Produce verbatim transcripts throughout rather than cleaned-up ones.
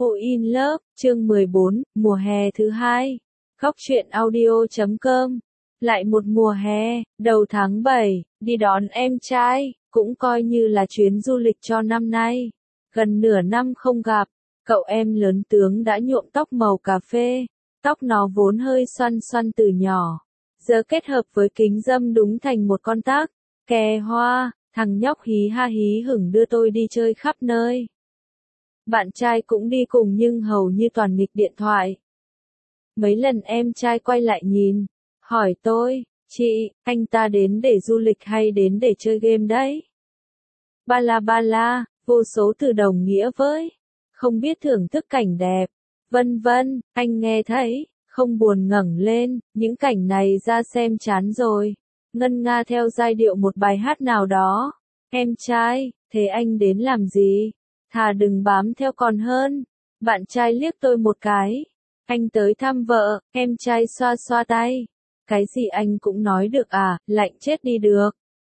Hội in Love, chương mười bốn, mùa hè thứ hai. Góc truyện audio chấm com. Lại một mùa hè, đầu tháng bảy, đi đón em trai, cũng coi như là chuyến du lịch cho năm nay. Gần nửa năm không gặp, cậu em lớn tướng đã nhuộm tóc màu cà phê, tóc nó vốn hơi xoăn xoăn từ nhỏ. Giờ kết hợp với kính râm đúng thành một con tắc, kè hoa, thằng nhóc hí ha hí hửng đưa tôi đi chơi khắp nơi. Bạn trai cũng đi cùng nhưng hầu như toàn nghịch điện thoại. Mấy lần em trai quay lại nhìn, hỏi tôi, chị, anh ta đến để du lịch hay đến để chơi game đấy? Ba la ba la, vô số từ đồng nghĩa với, không biết thưởng thức cảnh đẹp, vân vân, anh nghe thấy, không buồn ngẩng lên, những cảnh này ra xem chán rồi. Ngân nga theo giai điệu một bài hát nào đó. Em trai, thế anh đến làm gì? Thà đừng bám theo còn hơn. Bạn trai liếc tôi một cái. Anh tới thăm vợ, em trai xoa xoa tay. Cái gì anh cũng nói được à, lạnh chết đi được.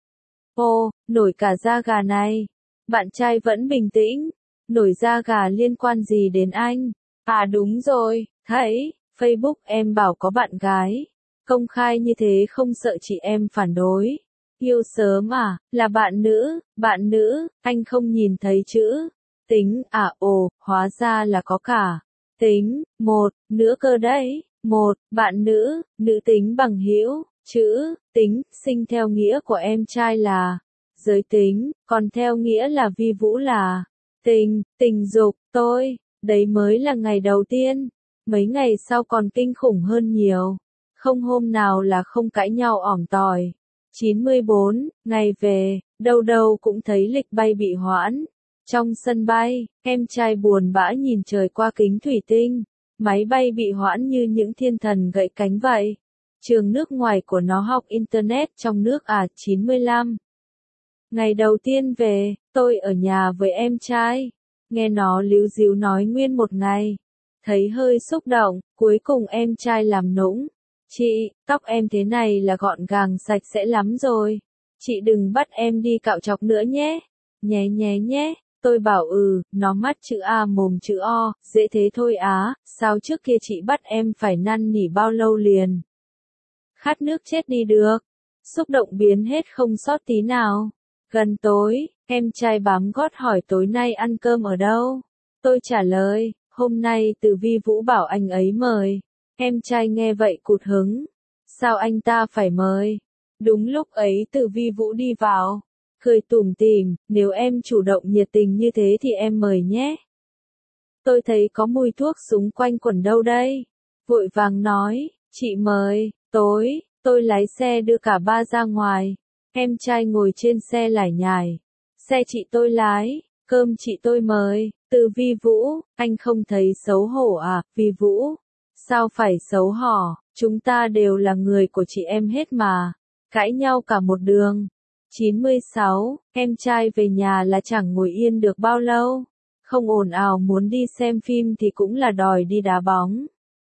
Ô, nổi cả da gà này. Bạn trai vẫn bình tĩnh. Nổi da gà liên quan gì đến anh? À đúng rồi, thấy, Facebook em bảo có bạn gái. Công khai như thế không sợ chị em phản đối. Yêu sớm à, là bạn nữ, bạn nữ, anh không nhìn thấy chữ. Tính, à ồ, hóa ra là có cả. Tính, một, nữa cơ đấy. Một, bạn nữ, nữ tính bằng hữu, chữ, tính, sinh theo nghĩa của em trai là giới tính, còn theo nghĩa là vi vũ là tình, tình dục, tôi, đấy mới là ngày đầu tiên. Mấy ngày sau còn kinh khủng hơn nhiều. Không hôm nào là không cãi nhau ỏm tỏi. chín mươi bốn, ngày về, đâu đâu cũng thấy lịch bay bị hoãn. Trong sân bay, em trai buồn bã nhìn trời qua kính thủy tinh. Máy bay bị hoãn như những thiên thần gãy cánh vậy. Trường nước ngoài của nó học Internet trong nước à, chín mươi lăm. Ngày đầu tiên về, tôi ở nhà với em trai. Nghe nó líu díu nói nguyên một ngày. Thấy hơi xúc động, cuối cùng em trai làm nũng. Chị, tóc em thế này là gọn gàng sạch sẽ lắm rồi. Chị đừng bắt em đi cạo chọc nữa nhé. Nhé nhé nhé. Tôi bảo ừ, nó mắt chữ A mồm chữ O, dễ thế thôi á, sao trước kia chị bắt em phải năn nỉ bao lâu liền. Khát nước chết đi được. Xúc động biến hết không sót tí nào. Gần tối, em trai bám gót hỏi tối nay ăn cơm ở đâu. Tôi trả lời, hôm nay Từ Vi Vũ bảo anh ấy mời. Em trai nghe vậy cụt hứng. Sao anh ta phải mời? Đúng lúc ấy Từ Vi Vũ đi vào. Cười tủm tỉm, nếu em chủ động nhiệt tình như thế thì em mời nhé. Tôi thấy có mùi thuốc súng quanh quẩn đâu đây. Vội vàng nói, chị mời, tối, tôi lái xe đưa cả ba ra ngoài. Em trai ngồi trên xe lải nhải. Xe chị tôi lái, cơm chị tôi mời. Từ Vi Vũ, anh không thấy xấu hổ à, Vi Vũ? Sao phải xấu hổ, chúng ta đều là người của chị em hết mà. Cãi nhau cả một đường. chín mươi sáu, em trai về nhà là chẳng ngồi yên được bao lâu. Không ồn ào muốn đi xem phim thì cũng là đòi đi đá bóng.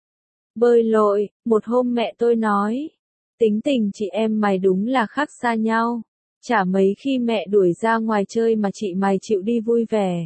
Bơi lội, một hôm mẹ tôi nói. Tính tình chị em mày đúng là khác xa nhau. Chả mấy khi mẹ đuổi ra ngoài chơi mà chị mày chịu đi vui vẻ.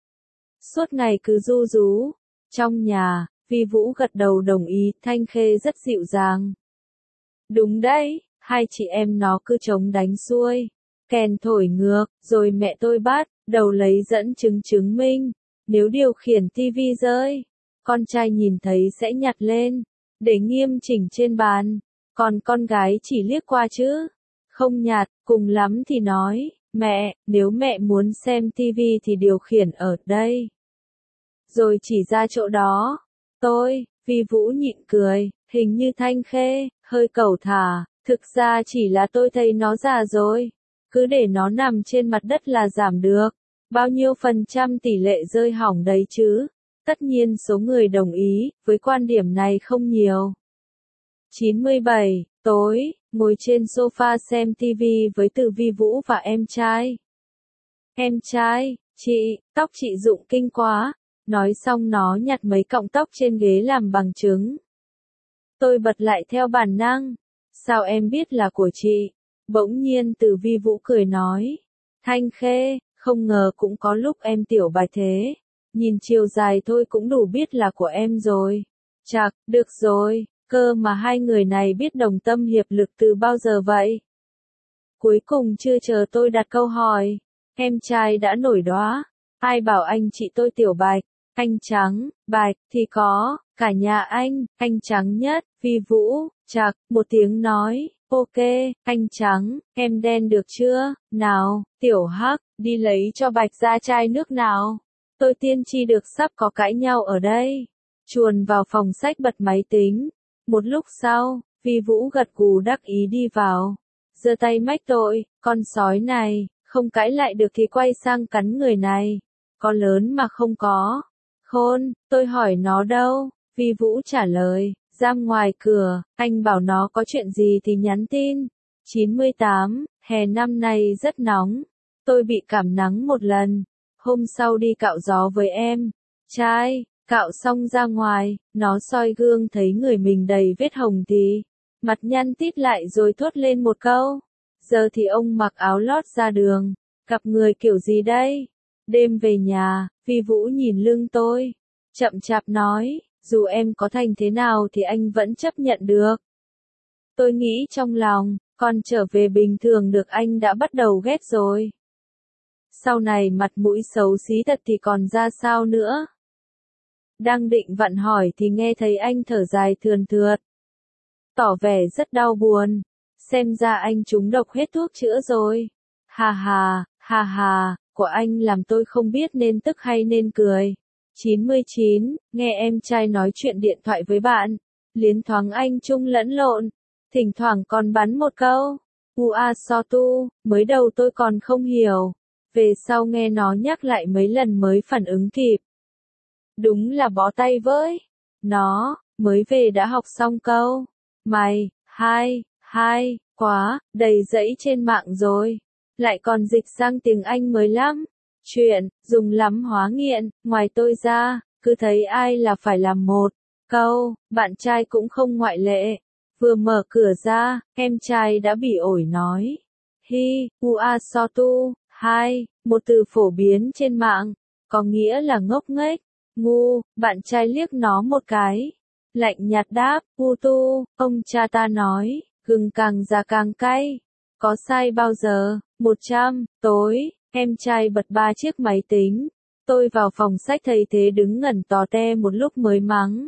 Suốt ngày cứ ru rú. Trong nhà, Vi Vũ gật đầu đồng ý, Thanh Khê rất dịu dàng. Đúng đấy, hai chị em nó cứ chống đánh xuôi. Kèn thổi ngược, rồi mẹ tôi bắt đầu lấy dẫn chứng chứng minh. Nếu điều khiển tivi rơi, con trai nhìn thấy sẽ nhặt lên, để nghiêm chỉnh trên bàn. Còn con gái chỉ liếc qua chứ, không nhặt, cùng lắm thì nói, mẹ, nếu mẹ muốn xem tivi thì điều khiển ở đây. Rồi chỉ ra chỗ đó. Tôi, Vi Vũ nhịn cười, hình như Thanh Khê, hơi cẩu thả, thực ra chỉ là tôi thấy nó già rồi. Cứ để nó nằm trên mặt đất là giảm được. Bao nhiêu phần trăm tỷ lệ rơi hỏng đấy chứ. Tất nhiên số người đồng ý, với quan điểm này không nhiều. chín mươi bảy, tối, ngồi trên sofa xem tivi với Từ Vi Vũ và em trai. Em trai, chị, tóc chị rụng kinh quá. Nói xong nó nhặt mấy cọng tóc trên ghế làm bằng chứng. Tôi bật lại theo bản năng. Sao em biết là của chị? Bỗng nhiên Từ Vi Vũ cười nói. Thanh Khê, không ngờ cũng có lúc em tiểu bài thế. nhìn chiều dài thôi cũng đủ biết là của em rồi. Chạc, được rồi, cơ mà hai người này biết đồng tâm hiệp lực từ bao giờ vậy? Cuối cùng chưa chờ tôi đặt câu hỏi, em trai đã nổi đoá. Ai bảo anh chị tôi Tiểu Bạch, anh Trắng, Bạch, thì có, cả nhà anh, anh Trắng nhất, Vi Vũ, Chạc, một tiếng nói, ok, anh Trắng, em đen được chưa, nào, Tiểu Hắc, đi lấy cho Bạch ra chai nước nào. Tôi tiên tri được sắp có cãi nhau ở đây. Chuồn vào phòng sách bật máy tính. Một lúc sau, Vi Vũ gật gù đắc ý đi vào. Giơ tay mách tội, con sói này, không cãi lại được thì quay sang cắn người này. Có lớn mà không có. Khôn, tôi hỏi nó đâu? Vi Vũ trả lời, giam ngoài cửa, anh bảo nó có chuyện gì thì nhắn tin. chín mươi tám, hè năm nay rất nóng. Tôi bị cảm nắng một lần. Hôm sau đi cạo gió với em. Trai, cạo xong ra ngoài, nó soi gương thấy người mình đầy vết hồng thì mặt nhăn tít lại rồi thốt lên một câu. Giờ thì ông mặc áo lót ra đường. Gặp người kiểu gì đây? Đêm về nhà, Vi Vũ nhìn lưng tôi. Chậm chạp nói, dù em có thành thế nào thì anh vẫn chấp nhận được. Tôi nghĩ trong lòng, con trở về bình thường được anh đã bắt đầu ghét rồi. Sau này mặt mũi xấu xí thật thì còn ra sao nữa? Đang định vặn hỏi thì nghe thấy anh thở dài thườn thượt. Tỏ vẻ rất đau buồn. Xem ra anh trúng độc hết thuốc chữa rồi. Hà hà, hà hà, của anh làm tôi không biết nên tức hay nên cười. chín mươi chín, nghe em trai nói chuyện điện thoại với bạn. Liến thoáng anh chung lẫn lộn. Thỉnh thoảng còn bắn một câu. Ua so tu, mới đầu tôi còn không hiểu. Về sau nghe nó nhắc lại mấy lần mới phản ứng kịp. Đúng là bó tay với. Nó, mới về đã học xong câu. Mày, hai, hai, quá, đầy dẫy trên mạng rồi. Lại còn dịch sang tiếng Anh mới lắm. Chuyện, dùng lắm hóa nghiện, ngoài tôi ra, cứ thấy ai là phải làm một câu, bạn trai cũng không ngoại lệ. Vừa mở cửa ra, em trai đã bị ổi nói. Hi, ua so tu, hai, một từ phổ biến trên mạng, có nghĩa là ngốc nghếch, ngu, bạn trai liếc nó một cái. Lạnh nhạt đáp, u tu, ông cha ta nói, gừng càng già càng cay. Có sai bao giờ? một trăm, tối, em trai bật ba chiếc máy tính. Tôi vào phòng sách thấy thế đứng ngẩn tò te một lúc mới mắng.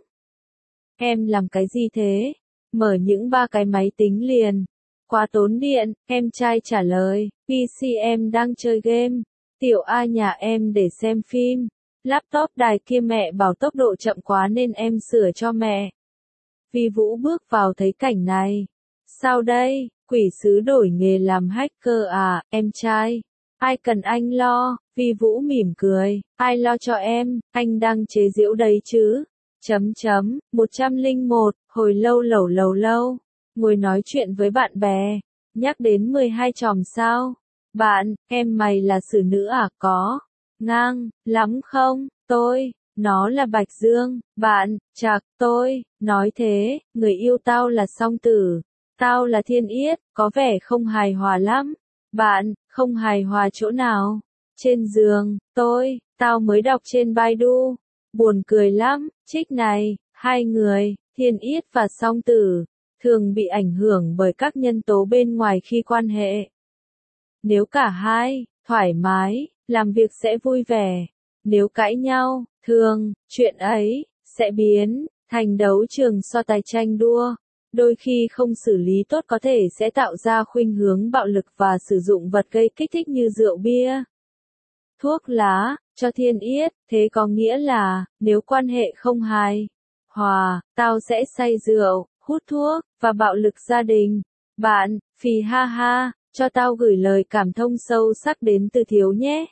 Em làm cái gì thế? Mở những ba cái máy tính liền. Quá tốn điện, em trai trả lời, pê xê em đang chơi game. Tiểu A nhà em để xem phim. Laptop đài kia mẹ bảo tốc độ chậm quá nên em sửa cho mẹ. Vi Vũ bước vào thấy cảnh này. Sao đây, quỷ sứ đổi nghề làm hacker à, em trai? Ai cần anh lo? Vi Vũ mỉm cười, ai lo cho em, anh đang chế giễu đấy chứ. Chấm chấm, một trăm lẻ một, hồi lâu lẩu lầu lâu, ngồi nói chuyện với bạn bè, nhắc đến mười hai chòm sao. Bạn, em mày là xử nữ à, có ngang lắm không? Tôi, nó là Bạch Dương. Bạn, Chạc, tôi, nói thế, người yêu tao là Song Tử, tao là Thiên Yết, có vẻ không hài hòa lắm. Bạn, không hài hòa chỗ nào? Trên giường, tôi, tao mới đọc trên Baidu. Buồn cười lắm, trích này, hai người, Thiên Yết và Song Tử, thường bị ảnh hưởng bởi các nhân tố bên ngoài khi quan hệ. Nếu cả hai, thoải mái, làm việc sẽ vui vẻ. Nếu cãi nhau, thường, chuyện ấy, sẽ biến thành đấu trường so tài tranh đua. Đôi khi không xử lý tốt có thể sẽ tạo ra khuynh hướng bạo lực và sử dụng vật gây kích thích như rượu bia, thuốc lá. Cho Thiên Yết, thế có nghĩa là, nếu quan hệ không hài hòa, tao sẽ say rượu, hút thuốc, và bạo lực gia đình. Bạn, phì ha ha, cho tao gửi lời cảm thông sâu sắc đến từ Thiếu nhé.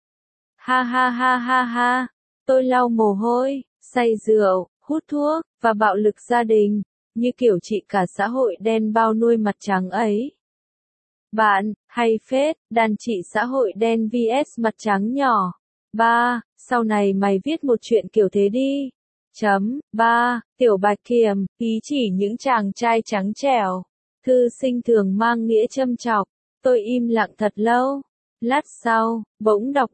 Ha ha ha ha ha, tôi lau mồ hôi, say rượu, hút thuốc, và bạo lực gia đình, như kiểu chị cả xã hội đen bao nuôi mặt trắng ấy. Bạn, hay phết, đàn chị xã hội đen vs mặt trắng nhỏ. ba. Sau này mày viết một chuyện kiểu thế đi. Chấm. ba. Tiểu Bạch Kiềm, ý chỉ những chàng trai trắng trẻo. Thư sinh thường mang nghĩa châm chọc. Tôi im lặng thật lâu. Lát sau, bỗng đọc được,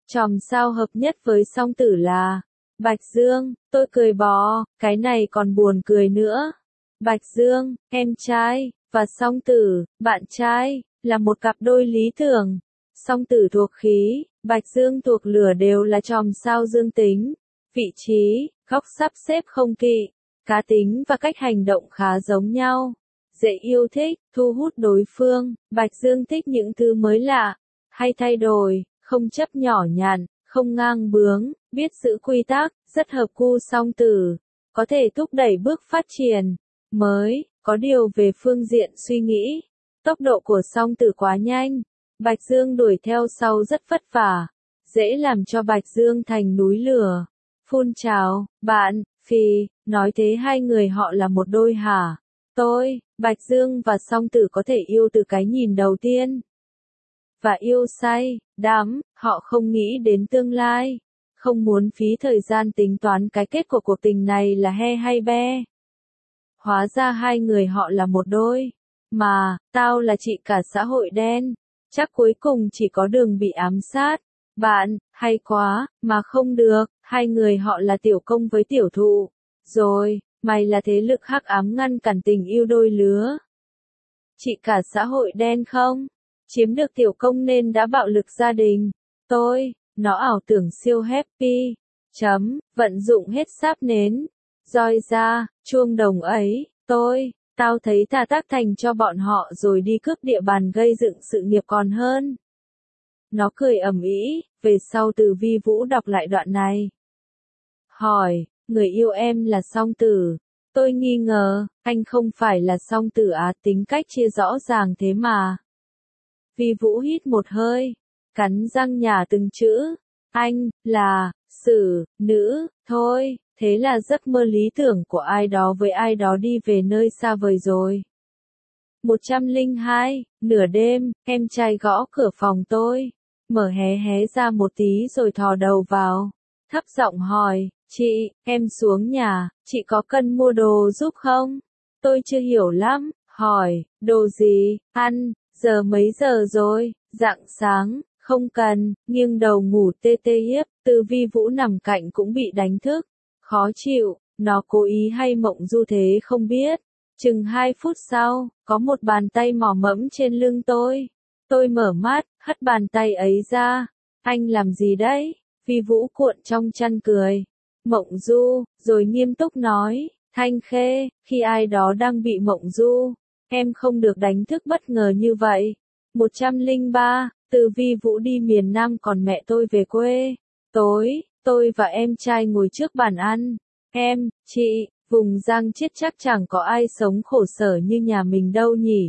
Chòm sao hợp nhất với song tử là Bạch Dương, tôi cười bò, cái này còn buồn cười nữa. Bạch Dương, em trai, và song tử, bạn trai, là một cặp đôi lý tưởng. Song tử thuộc khí, Bạch Dương thuộc lửa đều là chòm sao dương tính. Vị trí, góc sắp xếp không kỵ, cá tính và cách hành động khá giống nhau. Dễ yêu thích, thu hút đối phương, Bạch Dương thích những thứ mới lạ, hay thay đổi, không chấp nhỏ nhặt, không ngang bướng, biết giữ quy tắc, rất hợp gu song tử, có thể thúc đẩy bước phát triển mới, có điều về phương diện suy nghĩ, tốc độ của song tử quá nhanh, Bạch Dương đuổi theo sau rất vất vả, dễ làm cho Bạch Dương thành núi lửa. Phun trào, bạn, phì, nói thế hai người họ là một đôi hả? Tôi, Bạch Dương và song tử có thể yêu từ cái nhìn đầu tiên. Và yêu say, đắm, họ không nghĩ đến tương lai. Không muốn phí thời gian tính toán cái kết của cuộc tình này là he hay be. Hóa ra hai người họ là một đôi. Mà, tao là chị cả xã hội đen. Chắc cuối cùng chỉ có đường bị ám sát. Bạn, hay quá, mà không được, hai người họ là tiểu công với tiểu thụ. Rồi, mày là thế lực hắc ám ngăn cản tình yêu đôi lứa. Chị cả xã hội đen không? Chiếm được tiểu công nên đã bạo lực gia đình. Tôi, nó ảo tưởng siêu happy. Chấm, vận dụng hết sáp nến. Roi ra, chuông đồng ấy, tôi, tao thấy thà tác thành cho bọn họ rồi đi cướp địa bàn gây dựng sự nghiệp còn hơn. Nó cười ầm ĩ, về sau Từ Vi Vũ đọc lại đoạn này. Hỏi, người yêu em là song tử. Tôi nghi ngờ, anh không phải là song tử á, tính cách chia rõ ràng thế mà. Vi Vũ hít một hơi, cắn răng nhả từng chữ. Anh, là, xử, nữ, thôi, thế là giấc mơ lý tưởng của ai đó với ai đó đi về nơi xa vời rồi. một trăm lẻ hai, nửa đêm, em trai gõ cửa phòng tôi. Mở hé hé ra một tí rồi thò đầu vào. Thấp giọng hỏi, chị, em xuống nhà, chị có cần mua đồ giúp không? Tôi chưa hiểu lắm, hỏi, đồ gì, ăn, giờ mấy giờ rồi, rạng sáng, không cần, nghiêng đầu ngủ tê tê hiếp, Từ Vi Vũ nằm cạnh cũng bị đánh thức. Khó chịu, nó cố ý hay mộng du thế không biết. Chừng hai phút sau, có một bàn tay mò mẫm trên lưng tôi. Tôi mở mắt, hất bàn tay ấy ra. Anh làm gì đấy? Vi Vũ cuộn trong chăn cười. Mộng du, rồi nghiêm túc nói. Thanh Khê, khi ai đó đang bị mộng du, em không được đánh thức bất ngờ như vậy. một trăm lẻ ba, Từ Vi Vũ đi miền Nam còn mẹ tôi về quê. Tối, tôi và em trai ngồi trước bàn ăn. Em, chị, vùng Giang Chiết chắc chẳng có ai sống khổ sở như nhà mình đâu nhỉ.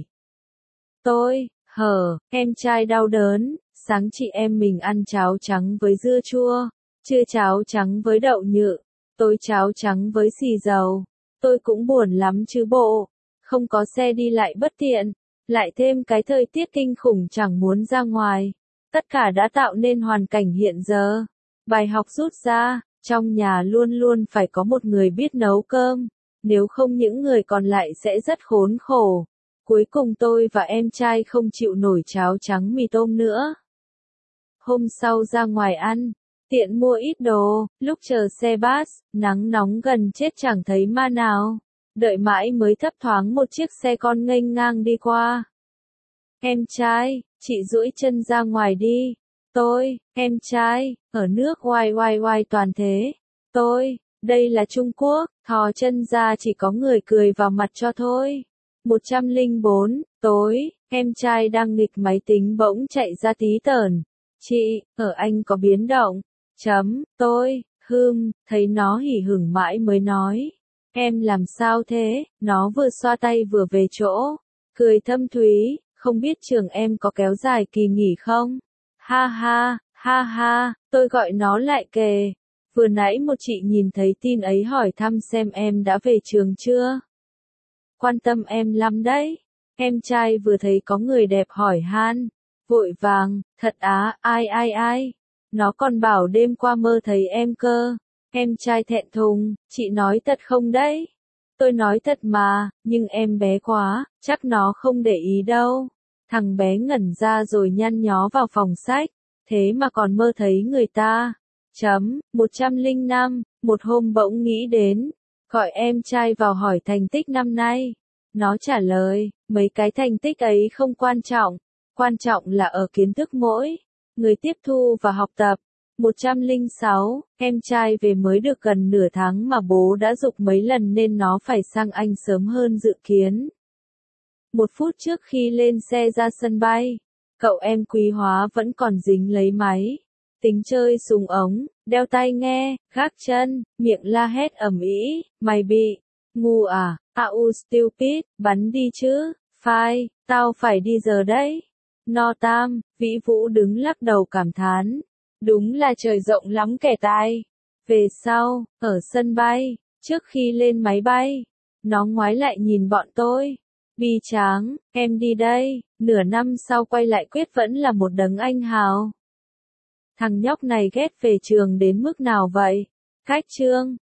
Tôi, hờ, em trai đau đớn, sáng chị em mình ăn cháo trắng với dưa chua, trưa cháo trắng với đậu nhự, tối cháo trắng với xì dầu. Tôi cũng buồn lắm chứ bộ, không có xe đi lại bất tiện, lại thêm cái thời tiết kinh khủng chẳng muốn ra ngoài. Tất cả đã tạo nên hoàn cảnh hiện giờ. Bài học rút ra, trong nhà luôn luôn phải có một người biết nấu cơm, nếu không những người còn lại sẽ rất khốn khổ. Cuối cùng tôi và em trai không chịu nổi cháo trắng mì tôm nữa. Hôm sau ra ngoài ăn, tiện mua ít đồ, lúc chờ xe bus, nắng nóng gần chết chẳng thấy ma nào. Đợi mãi mới thấp thoáng một chiếc xe con nghênh ngang đi qua. Em trai, chị duỗi chân ra ngoài đi. Tôi, em trai, ở nước oai oai oai toàn thế. Tôi, đây là Trung Quốc, thò chân ra chỉ có người cười vào mặt cho thôi. một trăm lẻ bốn, tối, em trai đang nghịch máy tính bỗng chạy ra tí tởn. Chị, ở anh có biến động. Chấm, tôi, hừm, thấy nó hỉ hửng mãi mới nói. Em làm sao thế? Nó vừa xoa tay vừa về chỗ. Cười thâm thúy, không biết trường em có kéo dài kỳ nghỉ không? Ha ha, ha ha, tôi gọi nó lại kề. Vừa nãy một chị nhìn thấy tin ấy hỏi thăm xem em đã về trường chưa. Quan tâm em lắm đấy. Em trai vừa thấy có người đẹp hỏi han. Vội vàng, thật á, ai ai ai. Nó còn bảo đêm qua mơ thấy em cơ. Em trai thẹn thùng, chị nói thật không đấy? Tôi nói thật mà, nhưng em bé quá, chắc nó không để ý đâu. Thằng bé ngẩn ra rồi nhăn nhó vào phòng sách. thế mà còn mơ thấy người ta. Chấm, một trăm lẻ năm, một hôm bỗng nghĩ đến, gọi em trai vào hỏi thành tích năm nay. Nó trả lời, mấy cái thành tích ấy không quan trọng, quan trọng là ở kiến thức mỗi người tiếp thu và học tập. một trăm lẻ sáu, em trai về mới được gần nửa tháng mà bố đã giục mấy lần nên nó phải sang Anh sớm hơn dự kiến. Một phút trước khi lên xe ra sân bay, cậu em Quý Hóa vẫn còn dính lấy máy tính chơi súng ống, đeo tai nghe, gác chân, miệng la hét ầm ĩ, mày bị ngu à, au stupid, bắn đi chứ, phai, tao phải đi giờ đấy. No Tam, Vĩ Vũ đứng lắc đầu cảm thán, đúng là trời rộng lắm kẻ tài. Về sau, ở sân bay, trước khi lên máy bay, nó ngoái lại nhìn bọn tôi. Bi tráng, em đi đây, nửa năm sau quay lại quyết vẫn là một đấng anh hào. Thằng nhóc này ghét về trường đến mức nào vậy? Cách chương